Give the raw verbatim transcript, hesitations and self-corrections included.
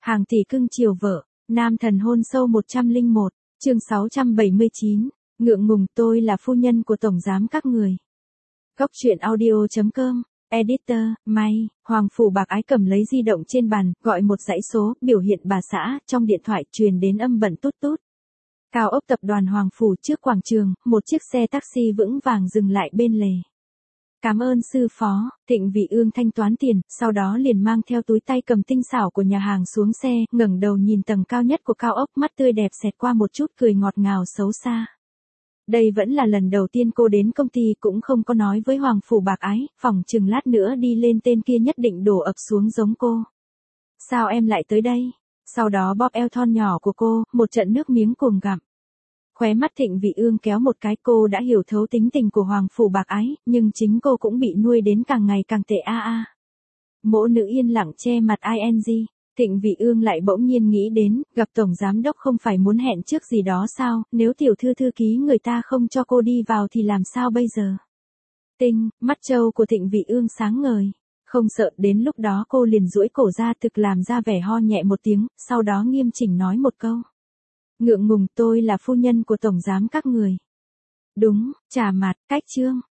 Hàng tỷ cưng chiều vợ, nam thần hôn sâu một trăm lẻ một, chương sáu trăm bảy mươi chín, ngượng ngùng tôi là phu nhân của tổng giám các người. Góc truyện audio chấm com, editor, May, Hoàng Phủ Bạc Ái cầm lấy di động trên bàn, gọi một dãy số, biểu hiện bà xã, trong điện thoại truyền đến âm bận tút tút. Cao ốc tập đoàn Hoàng Phủ trước quảng trường, một chiếc xe taxi vững vàng dừng lại bên lề. Cảm ơn sư phó, Thịnh Vị Ương thanh toán tiền, sau đó liền mang theo túi tay cầm tinh xảo của nhà hàng xuống xe, ngẩng đầu nhìn tầng cao nhất của cao ốc, mắt tươi đẹp xẹt qua một chút cười ngọt ngào xấu xa. Đây vẫn là lần đầu tiên cô đến công ty, cũng không có nói với Hoàng Phủ Bạc Ái, phỏng chừng lát nữa đi lên tên kia nhất định đổ ập xuống giống cô. Sao em lại tới đây? Sau đó bóp eo thon nhỏ của cô, một trận nước miếng cuồng gặm. Khóe mắt Thịnh Vị Ương kéo một cái, cô đã hiểu thấu tính tình của Hoàng Phủ Bạc Ái, nhưng chính cô cũng bị nuôi đến càng ngày càng tệ a a. Mỗ nữ yên lặng che mặt ing, Thịnh Vị Ương lại bỗng nhiên nghĩ đến, gặp tổng giám đốc không phải muốn hẹn trước gì đó sao, nếu tiểu thư thư ký người ta không cho cô đi vào thì làm sao bây giờ? Tinh, mắt trâu của Thịnh Vị Ương sáng ngời. Không sợ, đến lúc đó cô liền duỗi cổ ra thực làm ra vẻ ho nhẹ một tiếng, sau đó nghiêm chỉnh nói một câu. Ngượng ngùng tôi là phu nhân của tổng giám các người. Đúng, trả mặt, cách trương.